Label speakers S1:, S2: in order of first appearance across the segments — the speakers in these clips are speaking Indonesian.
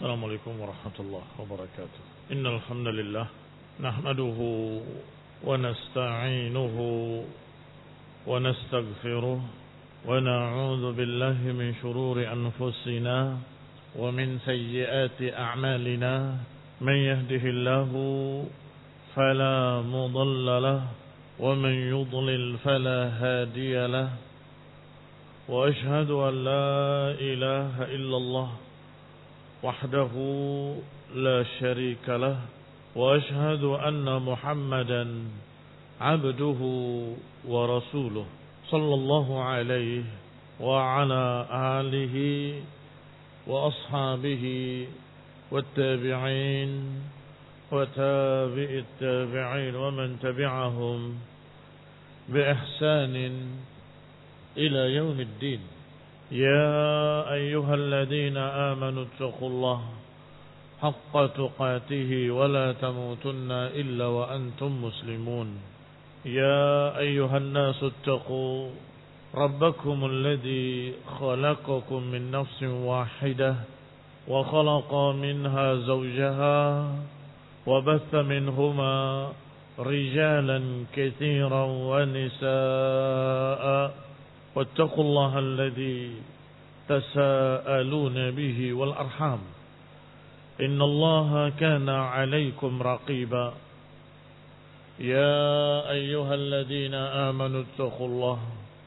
S1: السلام عليكم ورحمة الله وبركاته. إن الحمد لله نحمده ونستعينه ونستغفره ونعوذ بالله من شرور أنفسنا ومن سيئات أعمالنا. من يهده الله فلا مضل له ومن يضلل فلا هادي له. وأشهد أن لا إله إلا الله وحده لا شريك له وأشهد أن محمدا عبده ورسوله صلى الله عليه وعلى آله وأصحابه والتابعين وتابع التابعين ومن تبعهم بإحسان إلى يوم الدين. يا أيها الذين آمنوا اتقوا الله حق تقاته ولا تموتن إلا وأنتم مسلمون. يا أيها الناس اتقوا ربكم الذي خلقكم من نفس واحدة وخلق منها زوجها وبث منهما رجالا كثيرا ونساء واتقوا الله الذي تساءلون به والأرحام إن الله كان عليكم رقيبا. يا أيها الذين آمنوا اتقوا الله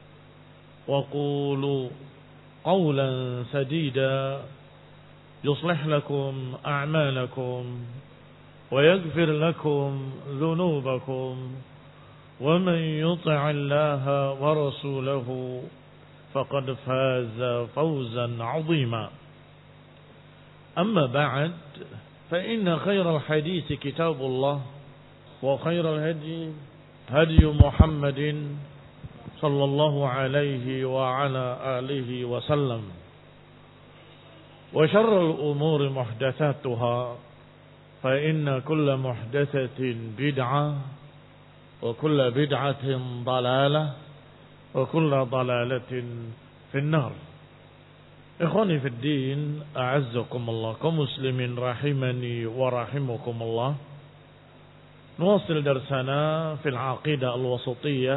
S1: وقولوا قولا سديدا يصلح لكم أعمالكم ويغفر لكم ذنوبكم ومن يطع الله ورسوله فقد فاز فوزا عظيما. أما بعد فإن خير الحديث كتاب الله وخير الهدي هدي محمد صلى الله عليه وعلى آله وسلم وشر الأمور محدثاتها فإن كل محدثة بدعة وكل بدعة ضلالة وكل ضلالة في النار. إخواني في الدين أعزكم الله كمسلمين رحمني ورحمكم الله. نواصل درسنا في العقيدة الوسطية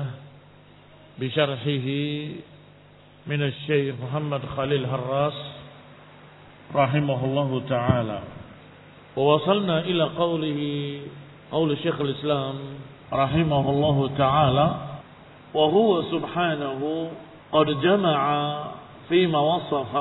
S1: بشرحه من الشيخ محمد خليل هراس رحمه الله تعالى. ووصلنا إلى قول شيخ الإسلام رحمه الله تعالى: وهو سبحانه قد جمع فيما وصف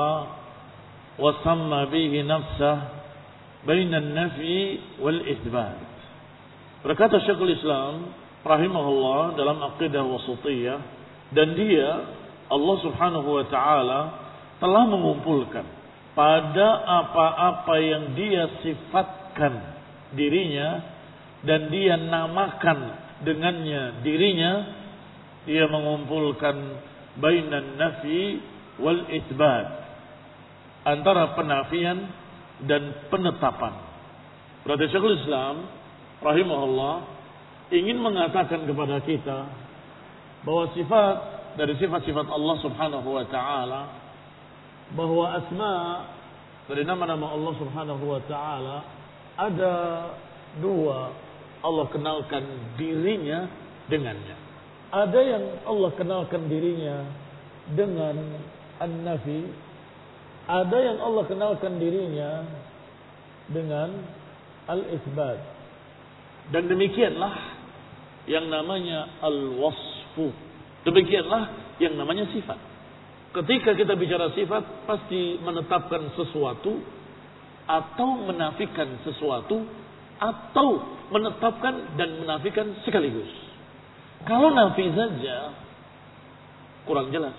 S1: وسمى به نفسه بين النفي والإثبات. Berkata Syekhul Islam rahimahullah dalam aqidah wasatiyah, dan dia Allah Subhanahu wa taala telah mengumpulkan pada apa-apa yang dia sifatkan dirinya dan dia namakan dengannya dirinya, dia mengumpulkan bainan nafi wal itsbat, antara penafian dan penetapan. Berarti Syekhul Islam rahimahullah ingin mengatakan kepada kita bahwa sifat dari sifat-sifat Allah Subhanahu wa taala, bahwa asma dari nama-nama Allah Subhanahu wa taala ada dua. Allah kenalkan dirinya dengannya. Ada yang Allah kenalkan dirinya dengan an-nafi, ada yang Allah kenalkan dirinya dengan al-itsbat. Dan demikianlah yang namanya al-wasfu. Demikianlah yang namanya sifat. Ketika kita bicara sifat, pasti menetapkan sesuatu atau menafikan sesuatu, atau menetapkan dan menafikan sekaligus. Kalau nafi saja kurang jelas.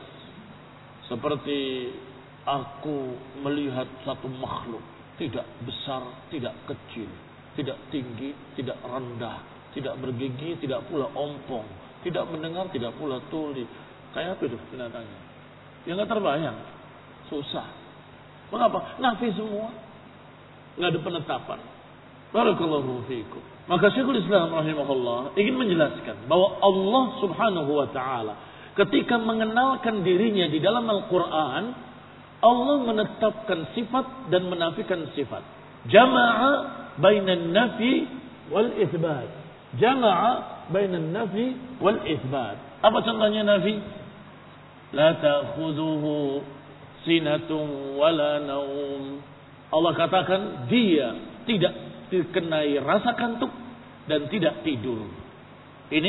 S1: Seperti aku melihat satu makhluk, tidak besar, tidak kecil, tidak tinggi, tidak rendah, tidak bergigi, tidak pula ompong, tidak mendengar, tidak pula tuli. Kayak apa itu binatangnya? Ya nggak terbayang, susah. Mengapa? Nafi semua, nggak ada penetapan. Barakallahu fiikum. Maka Syekhul Islam rahimahullah ingin menjelaskan bahwa Allah Subhanahu wa taala ketika mengenalkan dirinya di dalam Al-Qur'an,
S2: Allah menetapkan sifat dan menafikan sifat. Jama'a bainan nafi wal itsbat. Jama'a bainan nafi wal itsbat. Apa contohnya nafi? La ta'khudhuhu sinatun wala naum. Allah katakan dia tidak dikenai rasa kantuk dan tidak tidur. Ini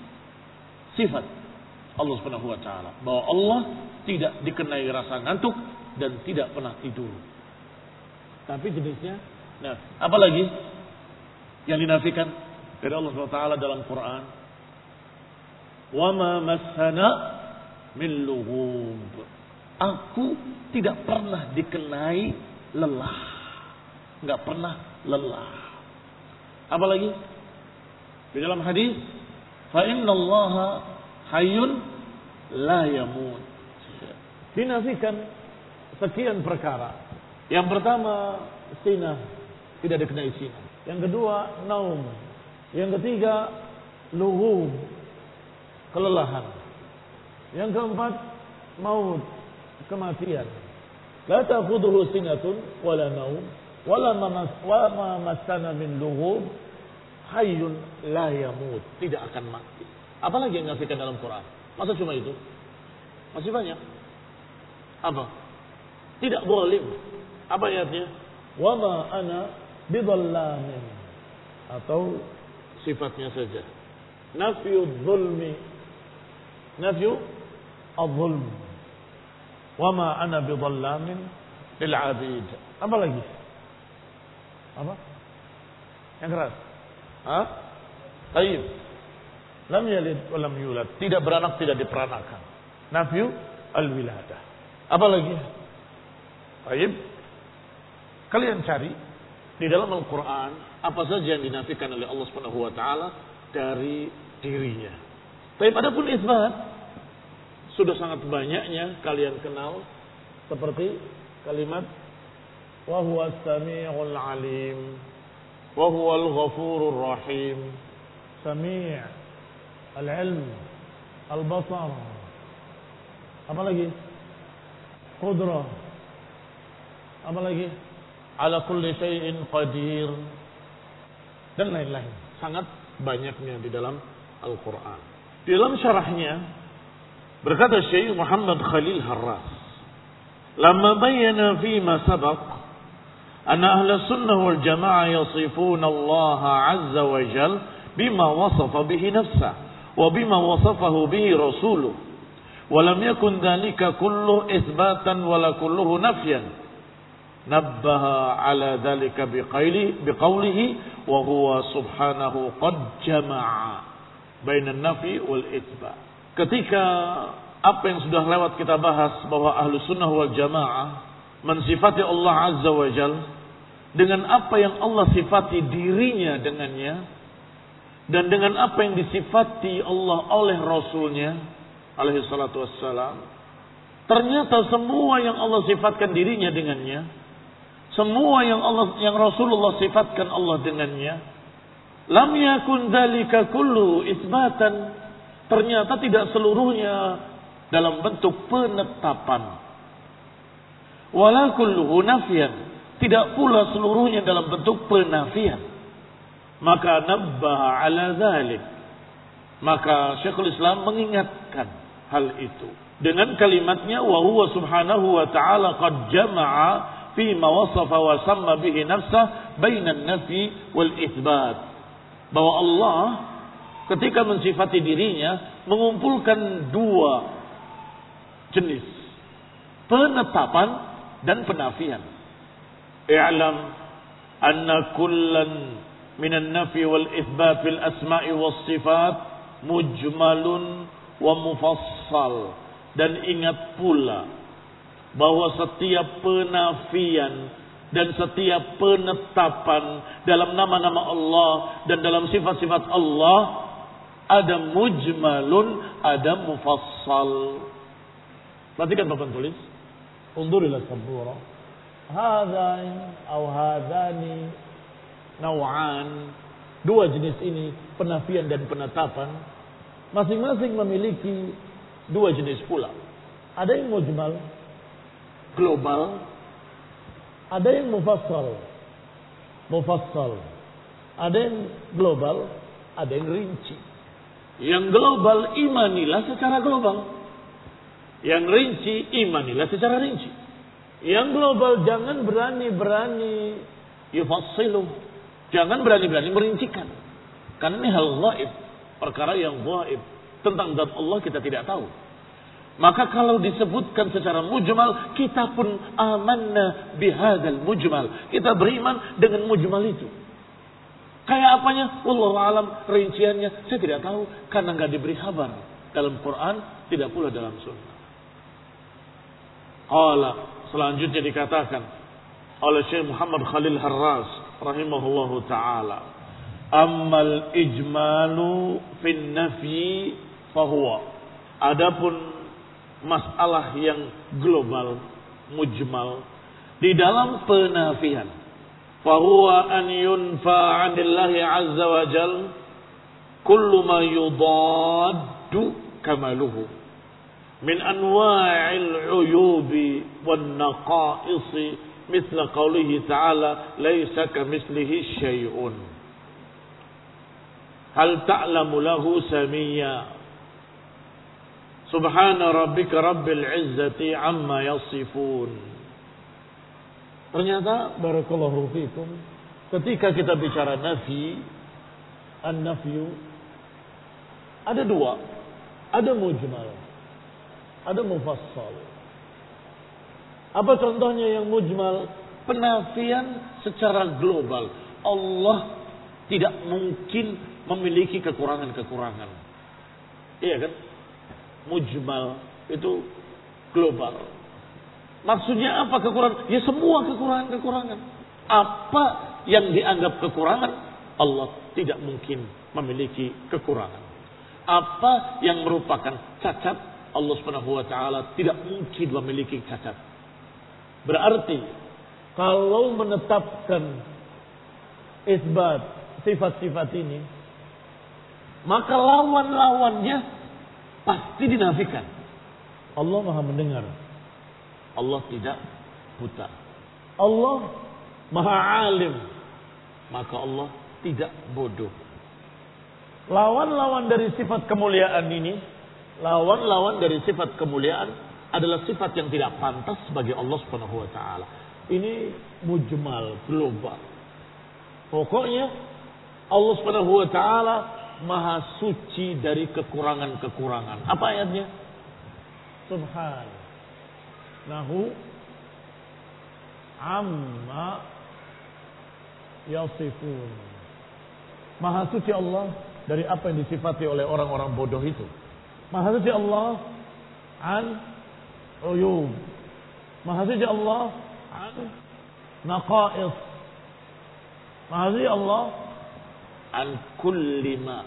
S2: sifat Allah Subhanahu wa taala, bahwa Allah tidak dikenai rasa ngantuk dan tidak pernah tidur. Tapi jenisnya, nah, apa lagi yang dinafikan dari Allah Subhanahu wa taala dalam Quran? Wa ma massana min lughub. Aku tidak pernah dikenai lelah. Enggak pernah lelah. Apa lagi? Di dalam hadis, fa innallaha hayyun la yamut. Dinafikan sekian perkara. Yang pertama, sinah, tidak dikenai sinah. Yang kedua, naum. Yang ketiga, lughub, kelelahan. Yang keempat, maut, kematian. La ta'khudhuhu sinatun wala naum wala ma massana min lughub hayyun la yamut, tidak akan mati. Apalagi yang dinafikan dalam Quran? Masa cuma itu? Masih banyak. Apa? Tidak zalim. Apa ayatnya? Wa ma ana bidhallamin. Atau sifatnya saja. Nafyu dzulmi. Nafyu adh-dhulm. Wa ma ana bidhallamin lil 'abid. Apa lagi? Apa? Yang keras. Hah? Taib. Lam yalid wa lam yulad. Tidak beranak, tidak diperanakan. Nafyu al-wiladah. Apa lagi? Taib. Kalian cari di dalam Al-Quran apa saja yang dinafikan oleh Allah Subhanahu wa taala dari dirinya. Taib, adapun isbat sudah sangat banyaknya kalian kenal, seperti kalimat wa huwas samiul alim wa huwal ghafurur rahim. Sami' al-ilm, al-basar. Apa lagi? Qudrah. Apa lagi? Ala kulli syai'in qadir. Dan lain-lain. Sangat banyaknya di dalam Al-Quran. Di dalam syarahnya berkata Syekh Muhammad Khalil Harras, "Lamma bayyana fi ma sabaq anna ahli sunnah wal jamaah yasifuna Allah azza wa jal bima wasafa bihi nafsah wa bima wasafahu bihi rasuluh wa lam yakun dhalika kullu itsbatan wa la kulluhu nafyan nabbaha ala dhalika biqaulihi wa huwa subhanahu qad jama'a bainan nafi wal itsbat." Ketika apa yang sudah lewat kita bahas bahwa ahlu sunnah wal jamaah mensifati Allah azza wa jal dengan apa yang Allah sifati dirinya dengannya dan dengan apa yang disifati Allah oleh Rasulnya alaihi salatu wassalam, ternyata semua yang Allah sifatkan dirinya dengannya, semua yang Rasulullah sifatkan Allah dengannya, lam yakun dzalika kullu isbatan, ternyata tidak seluruhnya dalam bentuk penetapan, wala kulluhu nafyan, tidak pula seluruhnya dalam bentuk penafian. Maka nabbaha ala dzalik, maka Syekhul Islam mengingatkan hal itu dengan kalimatnya wa huwa subhanahu wa ta'ala qad jama'a fi ma wasafa wa samma bihi nafsah bainan nafi wal itsbat, bahwa Allah ketika mensifati dirinya mengumpulkan dua jenis, penetapan dan penafian. I'lam anna kullan minan nafi wal itsbat fil asma'i was sifat mujmalun wa mufassal. Dan ingat pula bahwa setiap penafian dan setiap penetapan dalam nama-nama Allah dan dalam sifat-sifat Allah ada mujmalun, ada mufassal. Perhatikan papan tulis. Undur ila sabura. Hadzan atau hadzani naw'an. Dua jenis ini, penafian dan penetapan, masing-masing memiliki dua jenis pula. Ada yang mujmal, global, ada yang mufassal. Ada yang global, ada yang rinci. Yang global imanilah secara global. Yang rinci imanilah secara rinci. Yang global jangan berani-berani yufassilu. Jangan berani-berani merincikan. Karena ini hal gaib, perkara yang gaib. Tentang zat Allah kita tidak tahu. Maka kalau disebutkan secara mujmal, kita pun amanna bihadzal mujmal. Kita beriman dengan mujmal itu. Kayak apanya? Wallahu alam, rinciannya saya tidak tahu karena enggak diberi kabar dalam Quran, tidak pula dalam sunnah. Qala, selanjutnya dikatakan oleh Syekh Muhammad Khalil Harras rahimahullahu taala, ammal ijmalu fin nafyi fahuwa. Adapun masalah yang global, mujmal di dalam penafian, fahuwa an yunfa 'anillahi 'azza wa jal kullu ma yudaddu kamaluhu min anwa'il 'uyubi wan naqa'is mithla qawlihi ta'ala laysa kamithlihi syai'un hal ta'lamu lahu samiyya Subhana rabbika rabbil izzati amma yasifun. Ternyata barakallahu fikum, ketika kita bicara nafi, an-nafyu ada dua, ada mujmal, ada mufassal. Apa contohnya yang mujmal? Penafian secara global. Allah tidak mungkin memiliki kekurangan-kekurangan. Iya kan? Mujmal itu global. Maksudnya apa kekurangan? Ya semua kekurangan-kekurangan. Apa yang dianggap kekurangan, Allah tidak mungkin memiliki kekurangan. Apa yang merupakan cacat, Allah Subhanahu wa taala tidak mungkin memiliki cacat. Berarti kalau menetapkan isbat sifat-sifat ini, maka lawan-lawannya pasti dinafikan. Allah Maha mendengar. Allah tidak buta. Allah Maha alim. Maka Allah tidak bodoh. Lawan-lawan dari sifat kemuliaan ini, lawan-lawan dari sifat kemuliaan adalah sifat yang tidak pantas bagi Allah Subhanahu wa taala. Ini mujmal, global. Pokoknya Allah Subhanahu wa taala Maha suci dari kekurangan-kekurangan. Apa ayatnya? Subhanahu amma yasifun. Maha suci Allah dari apa yang disifati oleh orang-orang bodoh itu. Maha suci Allah an uyub. Maha suci Allah an naqais. Maha suci Allah an kulli ma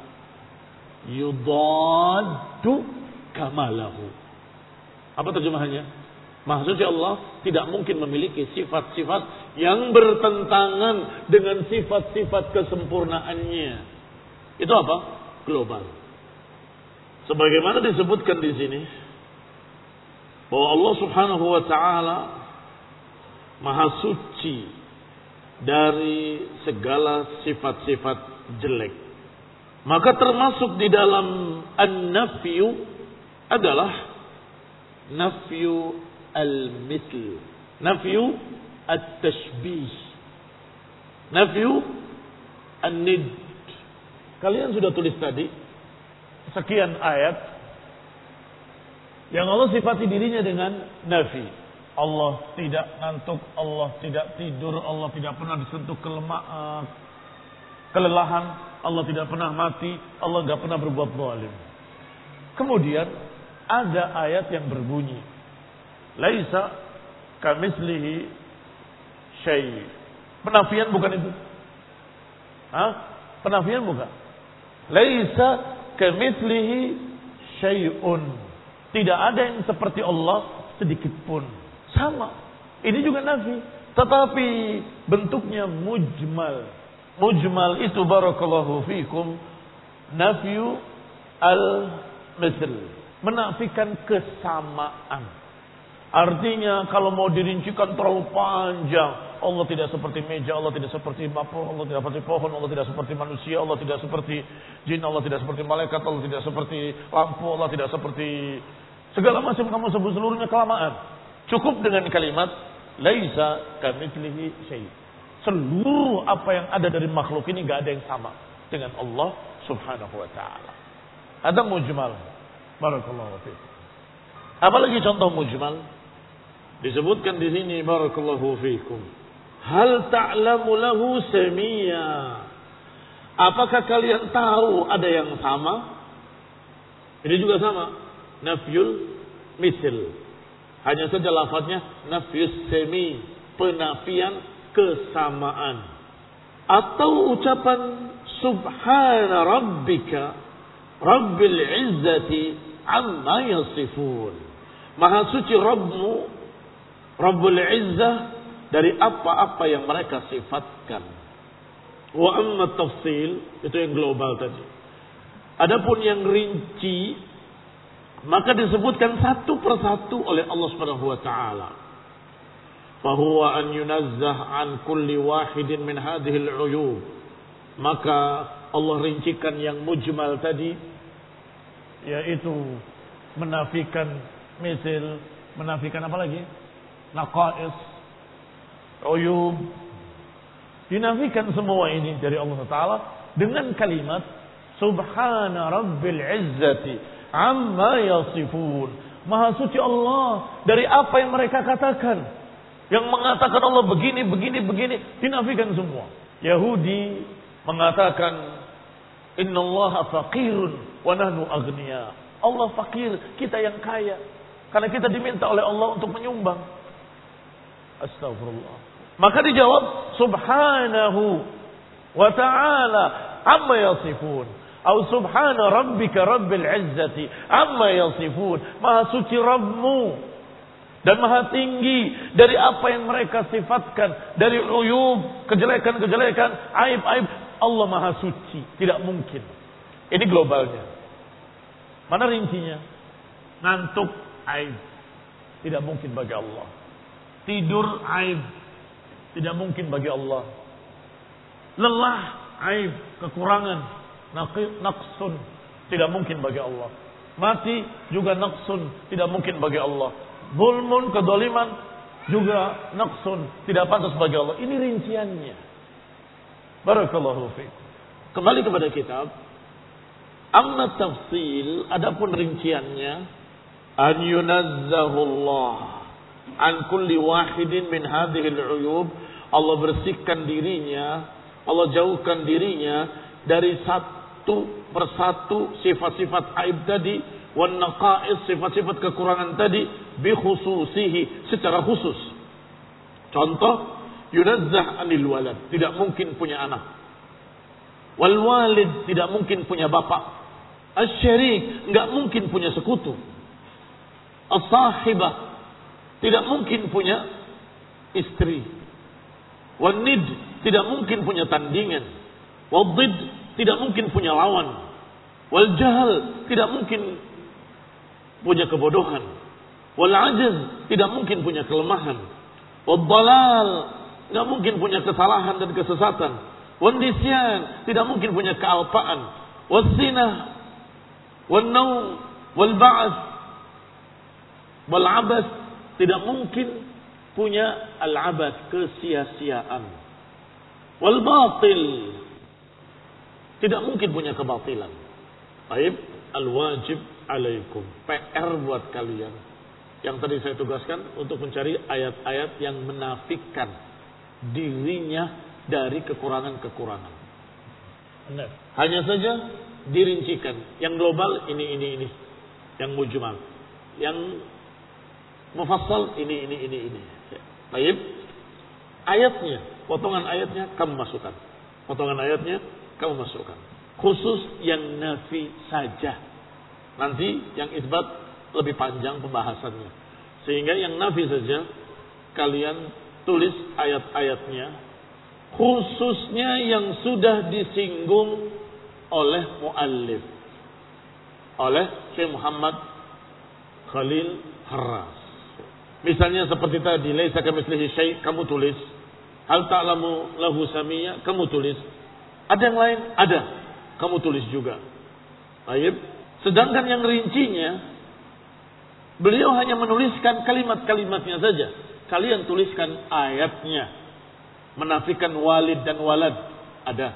S2: yudaddu kamalahu. Apa terjemahannya? Maha suci Allah tidak mungkin memiliki sifat-sifat yang bertentangan dengan sifat-sifat kesempurnaannya. Itu apa? Global. Sebagaimana disebutkan di sini bahwa Allah Subhanahu wa taala Maha suci dari segala sifat-sifat jelek. Maka termasuk di dalam an-nafyu adalah nafyu al-mithl, nafyu at-tashbih, nafyu an-nid. Kalian sudah tulis tadi sekian ayat yang Allah sifati dirinya dengan nafi. Allah tidak ngantuk, Allah tidak tidur, Allah tidak pernah disentuh kelelahan, Allah tidak pernah mati, Allah tidak pernah berbuat zalim. Kemudian ada ayat yang berbunyi, laisa kamitslihi syai'. Penafian bukan itu? Penafian bukan? Laisa kamitslihi syai'un. Tidak ada yang seperti Allah sedikit pun. Sama. Ini juga nafi, tetapi bentuknya mujmal. Mujmal itu barakallahu fikum nafyu al-mithl, menafikan kesamaan. Artinya kalau mau dirincikan terlalu panjang. Allah tidak seperti meja, Allah tidak seperti makhluk, Allah tidak seperti pohon, Allah tidak seperti manusia, Allah tidak seperti jin, Allah tidak seperti malaikat, Allah tidak seperti lampu, Allah tidak seperti segala macam kamu sebut seluruhnya kelamaan. Cukup dengan kalimat laisa kamitslihi syai'. Seluruh apa yang ada dari makhluk ini enggak ada yang sama dengan Allah Subhanahu wa taala. Ada mujmal. Barakallahu fiik. Apalagi contoh mujmal? Disebutkan di sini barakallahu fiikum. Hal ta'lamu lahu samia. Apakah kalian tahu ada yang sama? Ini juga sama. Nafyul misil. Hanya saja lafadznya nafyus sami. Penafian kesamaan. Atau ucapan subhana rabbika rabbil izzati amma yasifun. Maha suci Rabbmu, Rabbul Izzah, dari apa-apa yang mereka sifatkan. Wa amma tafsil, itu yang global tadi. Adapun yang rinci, maka disebutkan satu persatu oleh Allah Subhanahu wa taala. Fahuwa an yunazzah an kulli wahidin min hadhihi al-uyub. Maka Allah rincikan yang mujmal tadi, yaitu menafikan misil, menafikan apa lagi? Naqais, uyub. Dinafikan semua ini dari Allah Ta'ala dengan kalimat Subhana Rabbil Izzati Amma Yasifun. Maha suci Allah dari apa yang mereka katakan. Yang mengatakan Allah begini, dinafikan semua. Yahudi mengatakan Inna Allah faqirun wa nahnu aghnia. Allah fakir, kita yang kaya. Karena kita diminta oleh Allah untuk menyumbang. Astagfirullah. Maka dijawab Subhanahu wa ta'ala amma yasifun. Atau Subhana Rabbika Rabbil Izzati amma yasifun. Maha suci Rabbmu dan maha tinggi dari apa yang mereka sifatkan. Dari uyub, kejelekan-kejelekan, aib-aib. Allah maha suci. Tidak mungkin. Ini globalnya. Mana rincinya? Ngantuk, aib. Tidak mungkin bagi Allah. Tidur, aib. Tidak mungkin bagi Allah. Lelah, aib, kekurangan, naqsun. Tidak mungkin bagi Allah. Mati juga naqsun. Tidak mungkin bagi Allah. Zulmun, kedoliman juga naqsun. Tidak pantas bagi Allah. Ini rinciannya. Barakallahu fiik. Kembali kepada kitab. Amma tafsil, adapun rinciannya, an yunazzahullah an kulli wahidin min hadhil uyub. Allah bersihkan dirinya, Allah jauhkan dirinya dari satu persatu sifat-sifat aib tadi, wan naqais, sifat-sifat kekurangan tadi, bi khususihi, secara khusus. Contoh, yunazzah anil walad, tidak mungkin punya anak. Wal walid, tidak mungkin punya bapak. Asy-syarik, enggak mungkin punya sekutu. As-sahibah, tidak mungkin punya istri. Wan-nid, tidak mungkin punya tandingan. Wad-did, tidak mungkin punya lawan. Wal jahl, tidak mungkin punya kebodohan. Wal ajaz, tidak mungkin punya kelemahan. Wad dalal, tidak mungkin punya kesalahan dan kesesatan. Wan nisyan, tidak mungkin punya kealpaan. Was sinah, wan naum, wal ba'ats, wal abas, tidak mungkin punya al-abad, kesia-siaan. Wal batil, tidak mungkin punya kebatilan. Baik, al-wajib alaikum, PR buat kalian. Yang tadi saya tugaskan untuk mencari ayat-ayat yang menafikan dirinya dari kekurangan-kekurangan. Hanya saja dirincikan. Yang global ini. Yang mujmal. Yang mufassal ini. Baik. Ayatnya, potongan ayatnya kamu masukkan. Khusus yang nafi saja. Nanti yang isbat lebih panjang pembahasannya. Sehingga yang nafi saja kalian tulis ayat-ayatnya. Khususnya yang sudah disinggung oleh muallif. Oleh Syekh Muhammad Khalil Harras. Misalnya seperti tadi, laisa kamitslihi syai', kamu tulis. Hal ta'lamu lahu samia, kamu tulis. Ada yang lain? Ada. Kamu tulis juga. Baik. Sedangkan yang rincinya, beliau hanya menuliskan kalimat-kalimatnya saja. Kalian tuliskan ayatnya. Menafikan walid dan walad. Ada.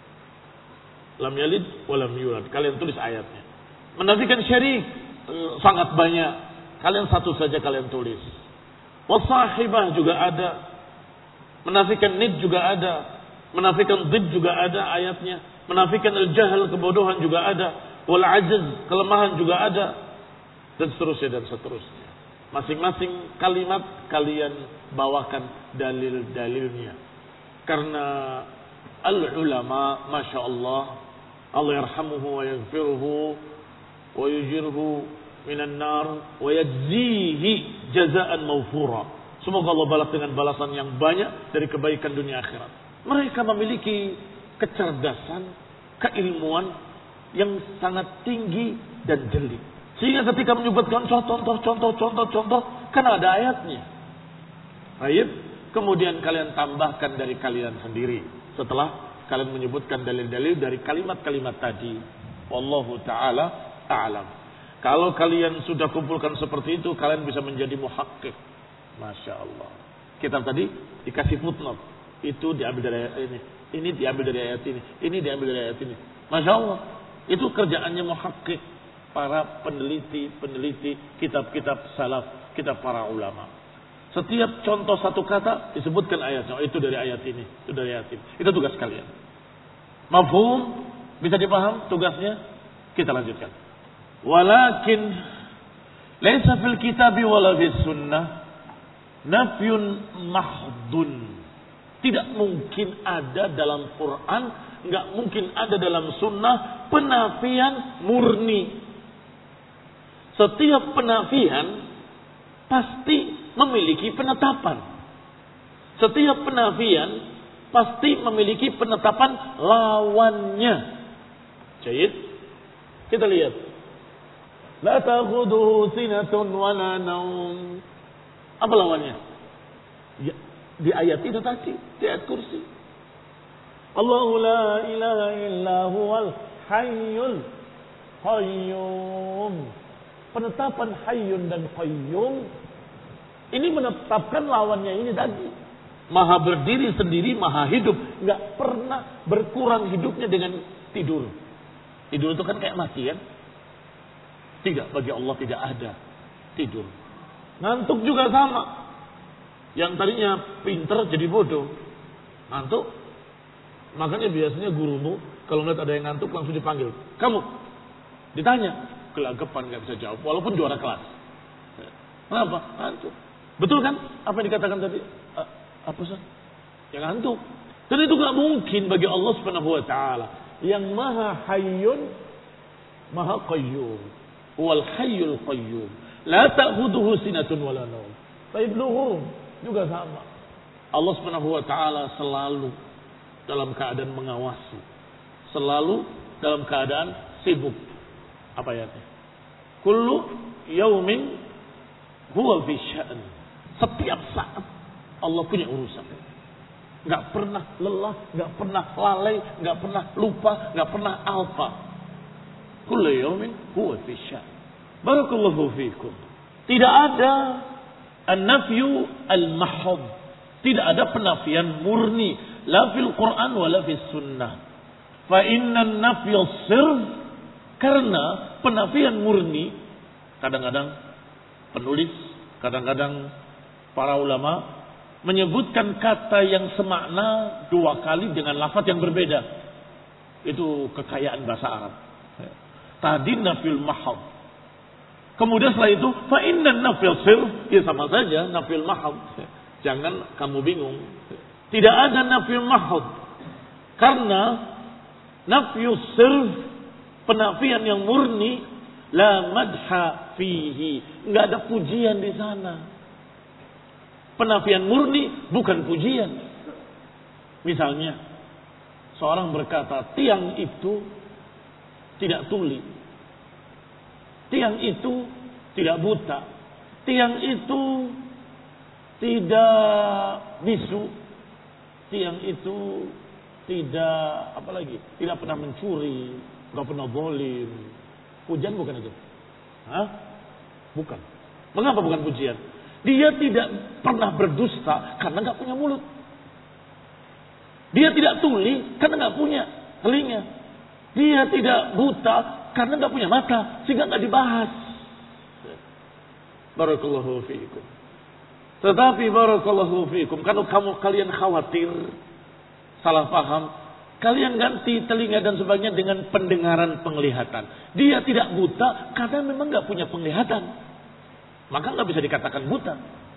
S2: Lam yalid wa lam yulad. Kalian tulis ayatnya. Menafikan syarik. Sangat banyak. Kalian satu saja kalian tulis. Wasahibah juga ada. Menafikan nid juga ada. Menafikan did juga ada ayatnya. Menafikan al-jahl, kebodohan juga ada. Wal ajaz, kelemahan juga ada. Dan seterusnya dan seterusnya. Masing-masing kalimat kalian bawakan dalil-dalilnya. Karena al-ulama, Masya Allah, Allah yarhamuhu wa yaghfiruhu wa yujirhu minan nar wa yajzihi jazaan mawfura. Semoga Allah balas dengan balasan yang banyak dari kebaikan dunia akhirat. Mereka memiliki kecerdasan, keilmuan yang sangat tinggi dan jeli. Sehingga ketika menyebutkan contoh, kan ada ayatnya. Baik, kemudian kalian tambahkan dari kalian sendiri. Setelah kalian menyebutkan dalil-dalil dari kalimat-kalimat tadi. Wallahu ta'ala a'lam. Kalau kalian sudah kumpulkan seperti itu, kalian bisa menjadi muhakkik. Masya Allah. Kitab tadi dikasih footnote. Itu diambil dari ayat ini diambil dari ayat ini diambil dari ayat ini. Masya Allah. Itu kerjaannya muhakkik. Para peneliti kitab-kitab salaf, kitab para ulama. Setiap contoh satu kata disebutkan ayatnya. Oh, itu dari ayat ini, itu dari ayat ini. Itu tugas kalian. Mafhum? Bisa dipaham tugasnya? Kita lanjutkan. Walakin laisa fil kitabi wala fis sunnah nafyun mahdun. Tidak mungkin ada dalam Quran, enggak mungkin ada dalam sunnah penafian murni. Setiap penafian pasti memiliki penetapan. Setiap penafian pasti memiliki penetapan lawannya. Jayid. Kita lihat. La ta'khudhuhu sinatun wa la naum. Apa lawannya? Ya, di ayat itu tadi, di ayat kursi. Allahu la ilaha illa huwal hayyul qayyum. Penetapan hayyun dan qayyum ini menetapkan lawannya ini tadi. Maha berdiri sendiri, maha hidup. Enggak pernah berkurang hidupnya dengan tidur. Tidur itu kan kayak mati kan? Tidak, bagi Allah tidak ada tidur. Ngantuk juga sama. Yang tadinya pinter jadi bodoh. Ngantuk. Makanya biasanya gurumu kalau ngeliat ada yang ngantuk langsung dipanggil. Kamu. Ditanya. Gelagapan gak bisa jawab. Walaupun juara kelas. Kenapa? Ngantuk. Betul kan? Apa yang dikatakan tadi? Apa sih? Yang ngantuk. Dan itu gak mungkin bagi Allah Subhanahu wa ta'ala. Yang maha hayyun, maha qayyum. Wal hayyul qayyum. La ta'khuduhu sinatun wala naum. Taibluhum juga sama. Allah Subhanahu wa ta'ala selalu dalam keadaan mengawasi. Selalu dalam keadaan sibuk. Apa ayatnya? Kullu yaumin huwa fi sya'n. Setiap saat Allah punya urusan. Enggak pernah lelah, enggak pernah lalai, enggak pernah lupa, enggak pernah alfa. Kullu yaumin huwa fi sya'n. Barakallahu fiikum. Tidak ada an-nafyu al-mahd. Tidak ada penafian murni la fil Quran wala fis sunnah. Fa inna an-nafya sirf. Karena penafian murni, kadang-kadang penulis, kadang-kadang para ulama menyebutkan kata yang semakna dua kali dengan lafaz yang berbeda. Itu kekayaan bahasa Arab. Tadi nafil mahad. Kemudian setelah itu, fa inna nafil sirf, ya sama saja nafil mahad. Jangan kamu bingung. Tidak ada nafil mahad. Karena nafil sirf, penafian yang murni, la madha fihi, enggak ada pujian di sana. Penafian murni bukan pujian. Misalnya seorang berkata tiang itu tidak tuli, tiang itu tidak buta, tiang itu tidak bisu, tiang itu tidak tidak pernah mencuri, nggak pernah zalim. Pujian bukan itu? Bukan. Mengapa bukan pujian? Dia tidak pernah berdusta karena nggak punya mulut. Dia tidak tuli karena nggak punya telinga. Dia tidak buta karena nggak punya mata, sehingga nggak dibahas. Barakallahu fiikum. Tetapi barakallahu fiikum, kalau kalian khawatir salah paham, kalian ganti telinga dan sebagainya dengan pendengaran penglihatan. Dia tidak buta karena memang nggak punya penglihatan, maka nggak bisa dikatakan buta.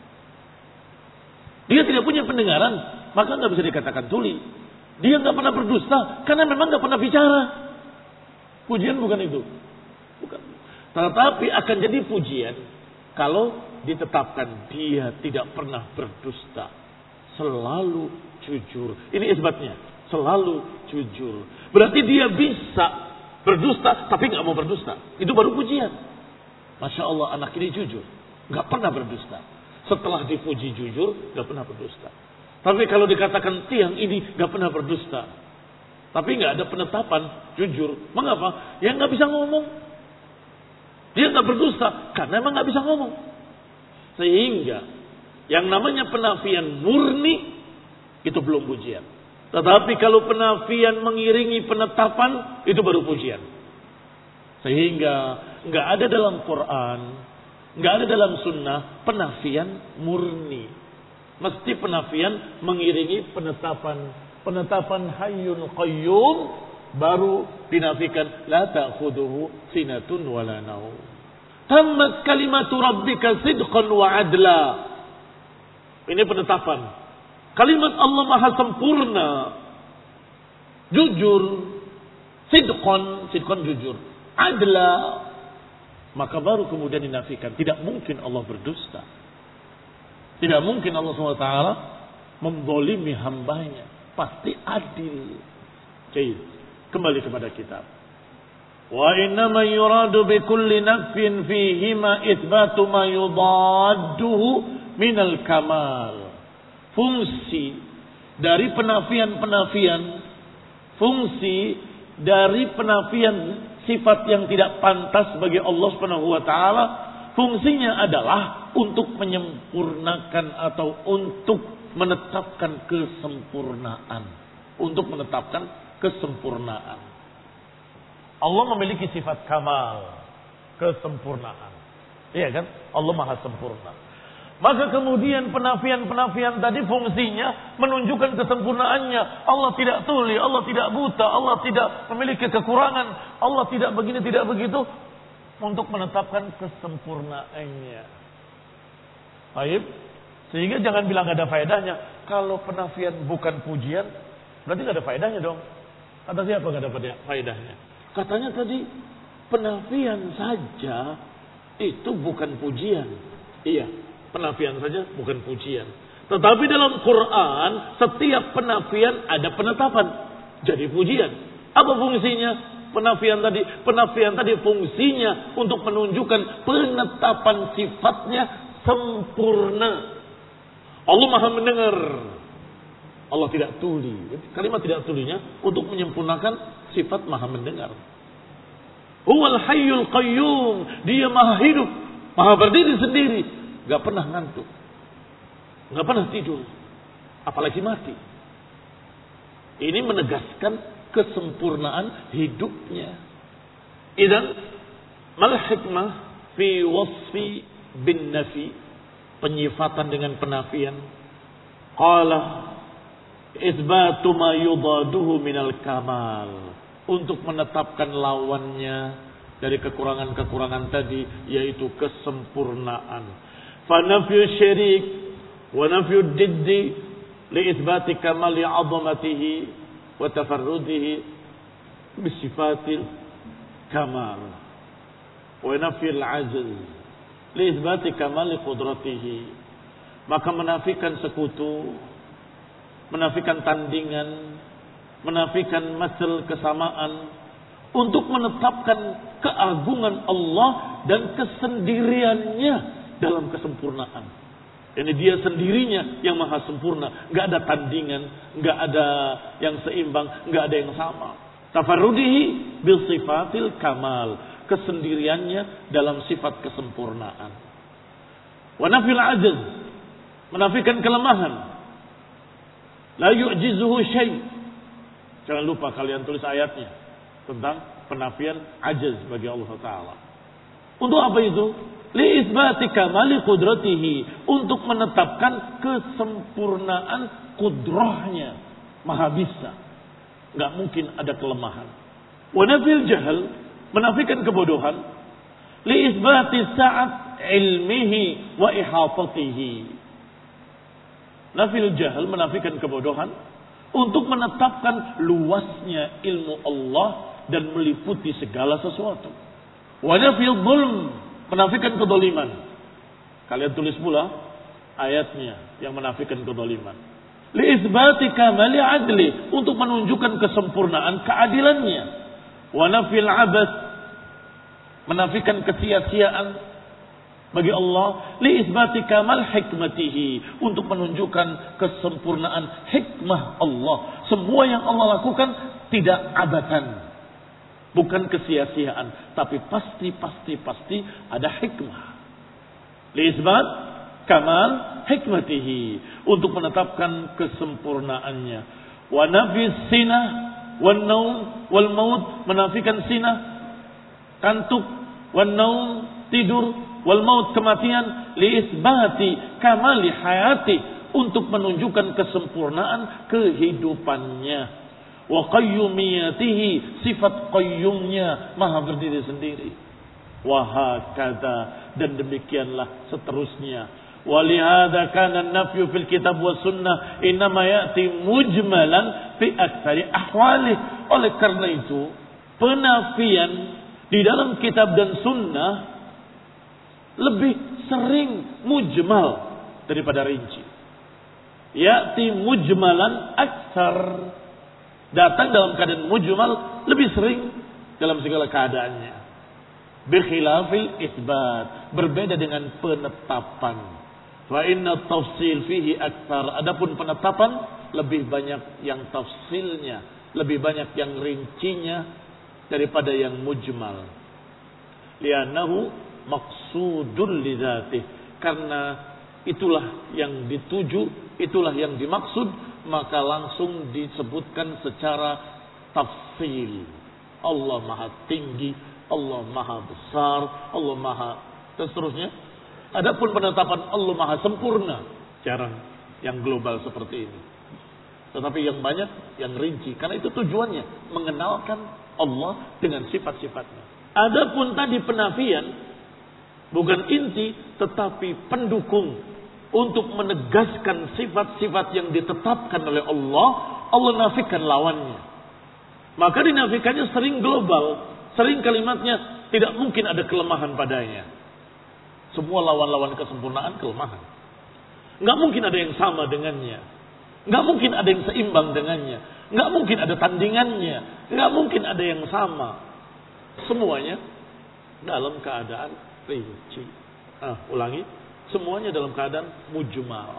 S2: Dia tidak punya pendengaran, maka nggak bisa dikatakan tuli. Dia nggak pernah berdusta karena memang nggak pernah bicara. Pujian bukan itu, bukan. Tetapi akan jadi pujian kalau ditetapkan dia tidak pernah berdusta, selalu jujur. Ini isbatnya, selalu jujur. Berarti dia bisa berdusta tapi nggak mau berdusta. Itu baru pujian. Masya Allah, anak ini jujur, nggak pernah berdusta. Setelah dipuji jujur, nggak pernah berdusta. Tapi kalau dikatakan tiang ini nggak pernah berdusta, tapi nggak ada penetapan jujur, mengapa? Ya nggak bisa ngomong. Dia nggak berdusta karena emang nggak bisa ngomong. Sehingga yang namanya penafian murni itu belum pujian. Tetapi kalau penafian mengiringi penetapan, itu baru pujian. Sehingga nggak ada dalam Quran, nggak ada dalam Sunnah penafian murni. Mesti penafian mengiringi penetapan. Penetapan hayyun qayyum baru dinafikan la ta'khudhuhu sinatun wala naum. Tammat kalimatu rabbika sidqan wa adla. Ini penetapan. Kalimat Allah maha sempurna, jujur, sidqan jujur, adla. Maka baru kemudian dinafikan. Tidak mungkin Allah berdusta. Tidak mungkin Allah SWT menzalimi hambanya. Pasti adil. Baik, kembali kepada kitab. Wa innama yuradu bi kulli nafyin fihima itsbatu ma yudadduhu minal kamal. Fungsi dari penafian-penafian, fungsi dari penafian sifat yang tidak pantas bagi Allah Subhanahu wa taala, fungsinya adalah untuk menyempurnakan atau untuk menetapkan kesempurnaan. Untuk menetapkan kesempurnaan. Allah memiliki sifat kamal, kesempurnaan. Iya kan? Allah maha sempurna. Maka kemudian penafian-penafian tadi fungsinya menunjukkan kesempurnaannya. Allah tidak tuli, Allah tidak buta, Allah tidak memiliki kekurangan, Allah tidak begini, tidak begitu. Untuk menetapkan kesempurnaannya. Baik. Sehingga jangan bilang gak ada faedahnya. Kalau penafian bukan pujian, berarti gak ada faedahnya dong. Kata siapa gak ada faedahnya? Katanya tadi penafian saja itu bukan pujian. Iya, penafian saja bukan pujian. Tetapi dalam Quran setiap penafian ada penetapan. Jadi pujian. Apa fungsinya? Penafian tadi fungsinya untuk menunjukkan penetapan sifatnya sempurna. Allah maha mendengar. Allah tidak tuli. Kalimat tidak tulinya untuk menyempurnakan sifat maha mendengar. Huwal hayyul qayyum. Dia maha hidup. Maha berdiri sendiri. Gak pernah ngantuk. Gak pernah tidur. Apalagi mati. Ini menegaskan kesempurnaan hidupnya. Idzan mal hikmah fi wasfi bin nafi. Penyifatan dengan penafian. Qala isbatu ma yudaduhu minal kamal. Untuk menetapkan lawannya dari kekurangan-kekurangan tadi, yaitu kesempurnaan. Fa nafyu syirik wa nafyu diddi li isbati kamali 'azamatihi wa tafarrudihi bi sifatil kamal. Wa nafyu al-'ajz liisbati kamali qudratihi. Maka menafikan sekutu, menafikan tandingan, menafikan masal kesamaan, untuk menetapkan keagungan Allah dan kesendiriannya dalam kesempurnaan. Ini dia sendirinya yang maha sempurna. Nggak ada tandingan, nggak ada yang seimbang, nggak ada yang sama. Tafarrudihi bil sifatil kamal. Kesendiriannya dalam sifat kesempurnaan. Wa nafil ajaz. Menafikan kelemahan. La yu'jizuhu syai'. Jangan lupa kalian tulis ayatnya. Tentang penafian ajaz bagi Allah Ta'ala. Untuk apa itu? Li isbati kamali qudratihi. Untuk menetapkan kesempurnaan kudrahnya. Maha bisa. Nggak mungkin ada kelemahan. Wa nafil jahal. Menafikan kebodohan. Li isbati sa'at ilmihi wa ihatatihi. Nafil jahal menafikan kebodohan. Untuk menetapkan luasnya ilmu Allah. Dan meliputi segala sesuatu. Wa nafil zulm. Menafikan kedoliman. Kalian tulis pula ayatnya yang menafikan kedoliman. Li isbati kamali adli. Untuk menunjukkan kesempurnaan keadilannya. Wa nafil abas. Menafikan kesia-siaan bagi Allah. Li isbati kamal hikmatihi. Untuk menunjukkan kesempurnaan hikmah Allah. Semua yang Allah lakukan tidak abadan. Bukan kesia-siaan. Tapi pasti ada hikmah. Li isbat kamal hikmatihi. Untuk menetapkan kesempurnaannya. Wa nafis sinah. Wan naum wal maut. Menafikan sinah. Kantuk. Wan naum tidur. Wal maut kematian. Li isbati kamali hayati. Untuk menunjukkan kesempurnaan kehidupannya. Wa qayyumiyatihi. Sifat qayyumnya. Maha berdiri sendiri. Wa hakadha. Dan demikianlah seterusnya. Wa lihada kana nafyu fil kitab wa sunnah. Innama ya'ti mujmalan. Fi aktsari ahwalih. Oleh karena itu. Penafian. Di dalam kitab dan sunnah. Lebih sering mujmal. Daripada rinci. Ya'ti mujmalan aktsar. Datang dalam keadaan mujmal lebih sering dalam segala keadaannya. Bikhilafil isbat. Berbeda dengan penetapan. Fa inna tafsil fihi aktsar. Adapun penetapan lebih banyak yang tafsilnya, lebih banyak yang rincinya daripada yang mujmal. Li'annahu maqsudul lidzatih. Karena itulah yang dituju, itulah yang dimaksud. Maka langsung disebutkan secara tafsil. Allah maha tinggi, Allah maha besar, Allah maha dan seterusnya. Adapun penetapan Allah maha sempurna, jarang yang global seperti ini. Tetapi yang banyak, yang rinci. Karena itu tujuannya, mengenalkan Allah dengan sifat-sifatnya. Adapun tadi penafian, bukan inti, tetapi pendukung. Untuk menegaskan sifat-sifat yang ditetapkan oleh Allah. Allah nafikan lawannya. Maka dinafikannya sering global. Sering kalimatnya tidak mungkin ada kelemahan padanya. Semua lawan-lawan kesempurnaan kelemahan. Nggak mungkin ada yang sama dengannya. Nggak mungkin ada yang seimbang dengannya. Nggak mungkin ada tandingannya. Nggak mungkin ada yang sama. Semuanya dalam keadaan rinci. Ulangi. Semuanya dalam keadaan mujmal.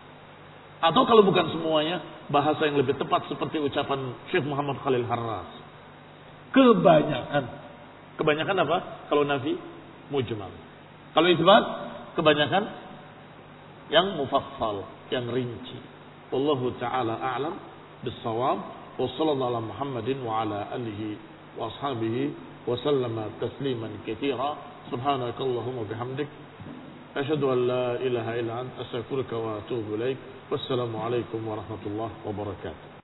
S2: Atau kalau bukan semuanya, bahasa yang lebih tepat seperti ucapan Syekh Muhammad Khalil Harras. Kebanyakan. Kebanyakan apa? Kalau nafi, mujmal. Kalau isbat, kebanyakan yang mufassal, yang rinci. Wallahu ta'ala a'lam bis-shawab. Wa sallallahu ala Muhammadin wa ala alihi wa ashabihi wa sallama tasliman katsira. Subhanakallahumma bihamdik. أشهد أن لا إله إلا أنت أستغفرك وأتوب إليك والسلام عليكم ورحمة الله وبركاته.